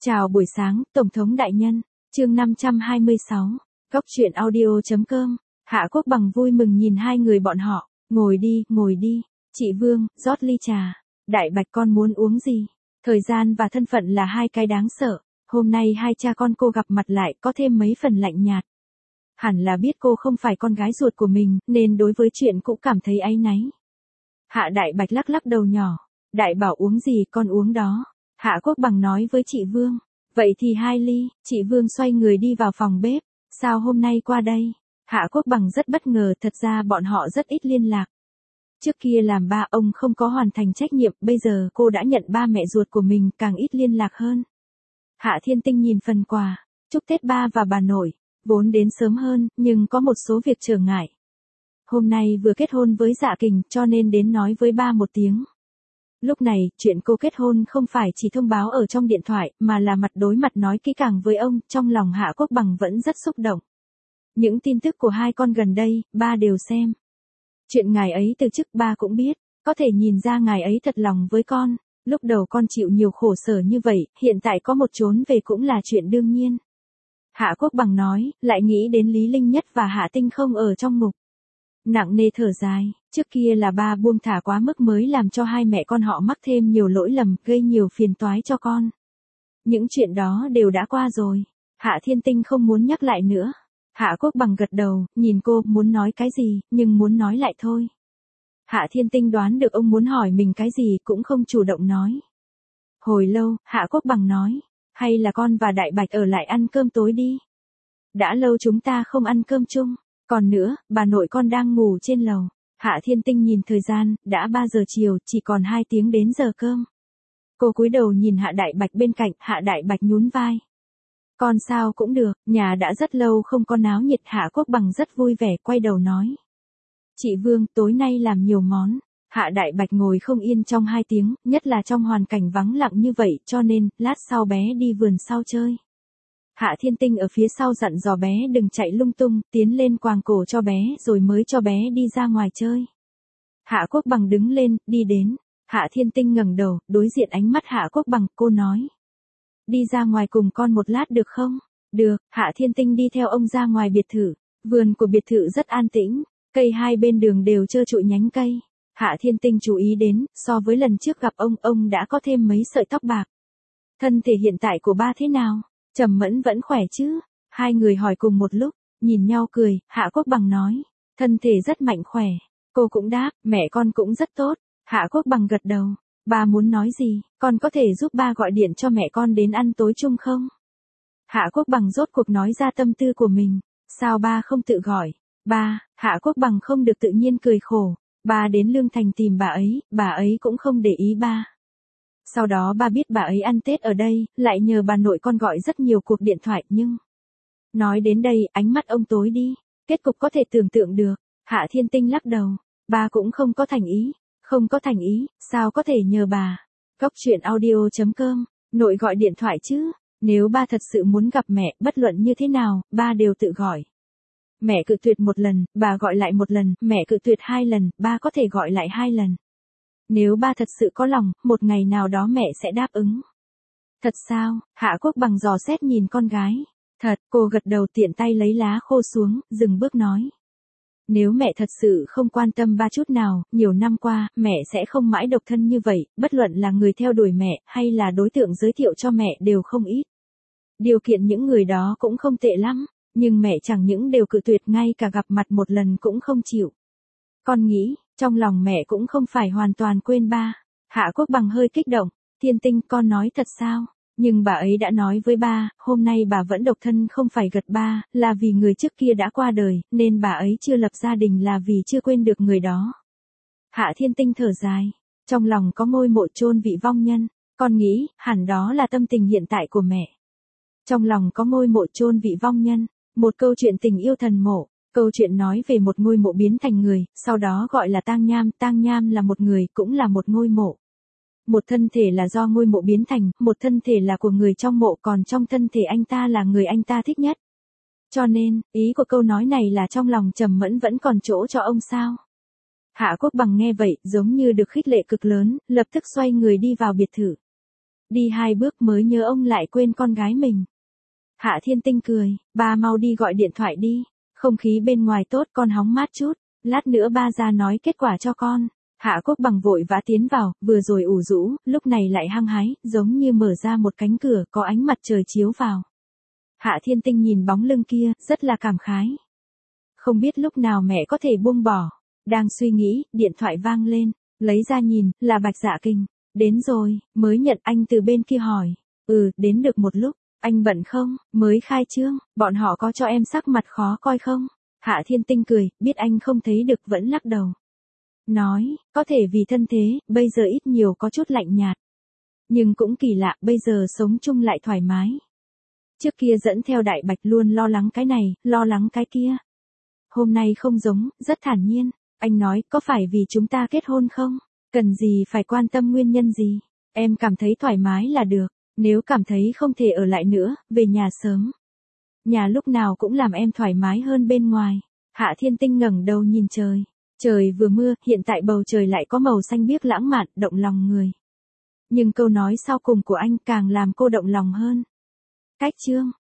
Chào buổi sáng, Tổng thống đại nhân. Chương 526. Góc truyện audio.com. Hạ Quốc Bằng vui mừng nhìn hai người bọn họ. Ngồi đi. Chị Vương, rót ly trà. Đại Bạch con muốn uống gì? Thời gian và thân phận là hai cái đáng sợ. Hôm nay hai cha con cô gặp mặt lại có thêm mấy phần lạnh nhạt. Hẳn là biết cô không phải con gái ruột của mình, nên đối với chuyện cũng cảm thấy áy náy. Hạ Đại Bạch lắc lắc đầu nhỏ. Đại bảo uống gì con uống đó. Hạ Quốc Bằng nói với chị Vương. Vậy thì 2 ly, chị Vương xoay người đi vào phòng bếp. Sao hôm nay qua đây? Hạ Quốc Bằng rất bất ngờ, thật ra bọn họ rất ít liên lạc. Trước kia làm ba ông không có hoàn thành trách nhiệm, bây giờ cô đã nhận ba mẹ ruột của mình, càng ít liên lạc hơn. Hạ Thiên Tinh nhìn phần quà, chúc Tết ba và bà nội, vốn đến sớm hơn, nhưng có một số việc trở ngại. Hôm nay vừa kết hôn với Dạ Kình, cho nên đến nói với ba một tiếng. Lúc này, chuyện cô kết hôn không phải chỉ thông báo ở trong điện thoại, mà là mặt đối mặt nói kỹ càng với ông, trong lòng Hạ Quốc Bằng vẫn rất xúc động. Những tin tức của hai con gần đây, ba đều xem. Chuyện ngài ấy từ chức ba cũng biết, có thể nhìn ra ngài ấy thật lòng với con. Lúc đầu con chịu nhiều khổ sở như vậy, hiện tại có một trốn về cũng là chuyện đương nhiên. Hạ Quốc Bằng nói, lại nghĩ đến Lý Linh Nhất và Hạ Tinh không ở trong mục. Nặng nề thở dài, trước kia là ba buông thả quá mức mới làm cho hai mẹ con họ mắc thêm nhiều lỗi lầm, gây nhiều phiền toái cho con. Những chuyện đó đều đã qua rồi, Hạ Thiên Tinh không muốn nhắc lại nữa. Hạ Quốc Bằng gật đầu, nhìn cô, muốn nói cái gì, nhưng muốn nói lại thôi. Hạ Thiên Tinh đoán được ông muốn hỏi mình cái gì, cũng không chủ động nói. Hồi lâu, Hạ Quốc Bằng nói, hay là con và Đại Bạch ở lại ăn cơm tối đi. Đã lâu chúng ta không ăn cơm chung. Còn nữa, bà nội con đang ngủ trên lầu. Hạ Thiên Tinh nhìn thời gian, đã 3 giờ chiều, chỉ còn 2 tiếng đến giờ cơm. Cô cúi đầu nhìn Hạ Đại Bạch bên cạnh, Hạ Đại Bạch nhún vai. Con sao cũng được, nhà đã rất lâu không có náo nhiệt. Hạ Quốc Bằng rất vui vẻ, quay đầu nói. Chị Vương, tối nay làm nhiều món. Hạ Đại Bạch ngồi không yên trong 2 tiếng, nhất là trong hoàn cảnh vắng lặng như vậy, cho nên, lát sau bé đi vườn sau chơi. Hạ Thiên Tinh ở phía sau dặn dò bé đừng chạy lung tung, tiến lên quàng cổ cho bé rồi mới cho bé đi ra ngoài chơi. Hạ Quốc Bằng đứng lên, đi đến. Hạ Thiên Tinh ngẩng đầu, đối diện ánh mắt Hạ Quốc Bằng, cô nói. Đi ra ngoài cùng con một lát được không? Được, Hạ Thiên Tinh đi theo ông ra ngoài biệt thự. Vườn của biệt thự rất an tĩnh, cây hai bên đường đều trơ trụi nhánh cây. Hạ Thiên Tinh chú ý đến, so với lần trước gặp ông đã có thêm mấy sợi tóc bạc. Thân thể hiện tại của ba thế nào? Trầm Mẫn vẫn khỏe chứ? Hai người hỏi cùng một lúc, nhìn nhau cười, Hạ Quốc Bằng nói, thân thể rất mạnh khỏe. Cô cũng đáp, mẹ con cũng rất tốt. Hạ Quốc Bằng gật đầu, ba muốn nói gì, con có thể giúp ba gọi điện cho mẹ con đến ăn tối chung không? Hạ Quốc Bằng rốt cuộc nói ra tâm tư của mình, sao ba không tự gọi? Ba, Hạ Quốc Bằng không được tự nhiên cười khổ, ba đến Lương Thành tìm bà ấy cũng không để ý ba. Sau đó ba biết bà ấy ăn Tết ở đây, lại nhờ bà nội con gọi rất nhiều cuộc điện thoại nhưng... Nói đến đây, ánh mắt ông tối đi, kết cục có thể tưởng tượng được. Hạ Thiên Tinh lắc đầu, ba cũng không có thành ý, sao có thể nhờ bà. Góc truyện audio.com, nội gọi điện thoại chứ, nếu ba thật sự muốn gặp mẹ, bất luận như thế nào, ba đều tự gọi. Mẹ cự tuyệt 1 lần, bà gọi lại 1 lần, mẹ cự tuyệt 2 lần, ba có thể gọi lại 2 lần. Nếu ba thật sự có lòng, một ngày nào đó mẹ sẽ đáp ứng. Thật sao? Hạ Quốc Bằng dò xét nhìn con gái. Thật, cô gật đầu tiện tay lấy lá khô xuống, dừng bước nói. Nếu mẹ thật sự không quan tâm ba chút nào, nhiều năm qua, mẹ sẽ không mãi độc thân như vậy, bất luận là người theo đuổi mẹ, hay là đối tượng giới thiệu cho mẹ đều không ít. Điều kiện những người đó cũng không tệ lắm, nhưng mẹ chẳng những đều cự tuyệt, ngay cả gặp mặt 1 lần cũng không chịu. Con nghĩ, trong lòng mẹ cũng không phải hoàn toàn quên ba. Hạ Quốc Bằng hơi kích động, Thiên Tinh con nói thật sao? Nhưng bà ấy đã nói với ba, hôm nay bà vẫn độc thân không phải gật ba, là vì người trước kia đã qua đời, nên bà ấy chưa lập gia đình là vì chưa quên được người đó. Hạ Thiên Tinh thở dài, trong lòng có ngôi mộ chôn vị vong nhân, con nghĩ, hẳn đó là tâm tình hiện tại của mẹ. Trong lòng có ngôi mộ chôn vị vong nhân, một câu chuyện tình yêu thần mộ. Câu chuyện nói về một ngôi mộ biến thành người, sau đó gọi là tang nham là một người, cũng là một ngôi mộ. Một thân thể là do ngôi mộ biến thành, một thân thể là của người trong mộ, còn trong thân thể anh ta là người anh ta thích nhất. Cho nên, ý của câu nói này là trong lòng Trầm Mẫn vẫn còn chỗ cho ông sao? Hạ Quốc Bằng nghe vậy, giống như được khích lệ cực lớn, lập tức xoay người đi vào biệt thự. Đi 2 bước mới nhớ ông lại quên con gái mình. Hạ Thiên Tinh cười, ba mau đi gọi điện thoại đi. Không khí bên ngoài tốt, con hóng mát chút. Lát nữa ba ra nói kết quả cho con. Hạ Quốc Bằng vội vã tiến vào, vừa rồi ủ rũ, lúc này lại hăng hái, giống như mở ra một cánh cửa, có ánh mặt trời chiếu vào. Hạ Thiên Tinh nhìn bóng lưng kia, rất là cảm khái. Không biết lúc nào mẹ có thể buông bỏ. Đang suy nghĩ, điện thoại vang lên, lấy ra nhìn, là Bạch Dạ Kình. Đến rồi, mới nhận. Anh từ bên kia hỏi. Đến được một lúc. Anh bận không, mới khai trương, bọn họ có cho em sắc mặt khó coi không? Hạ Thiên Tinh cười, biết anh không thấy được vẫn lắc đầu. Nói, có thể vì thân thế, bây giờ ít nhiều có chút lạnh nhạt. Nhưng cũng kỳ lạ, bây giờ sống chung lại thoải mái. Trước kia dẫn theo Đại Bạch luôn lo lắng cái này, lo lắng cái kia. Hôm nay không giống, rất thản nhiên. Anh nói, có phải vì chúng ta kết hôn không? Cần gì phải quan tâm nguyên nhân gì? Em cảm thấy thoải mái là được. Nếu cảm thấy không thể ở lại nữa, về nhà sớm. Nhà lúc nào cũng làm em thoải mái hơn bên ngoài. Hạ Thiên Tinh ngẩng đầu nhìn trời. Trời vừa mưa, hiện tại bầu trời lại có màu xanh biếc lãng mạn, động lòng người. Nhưng câu nói sau cùng của anh càng làm cô động lòng hơn. Cách chương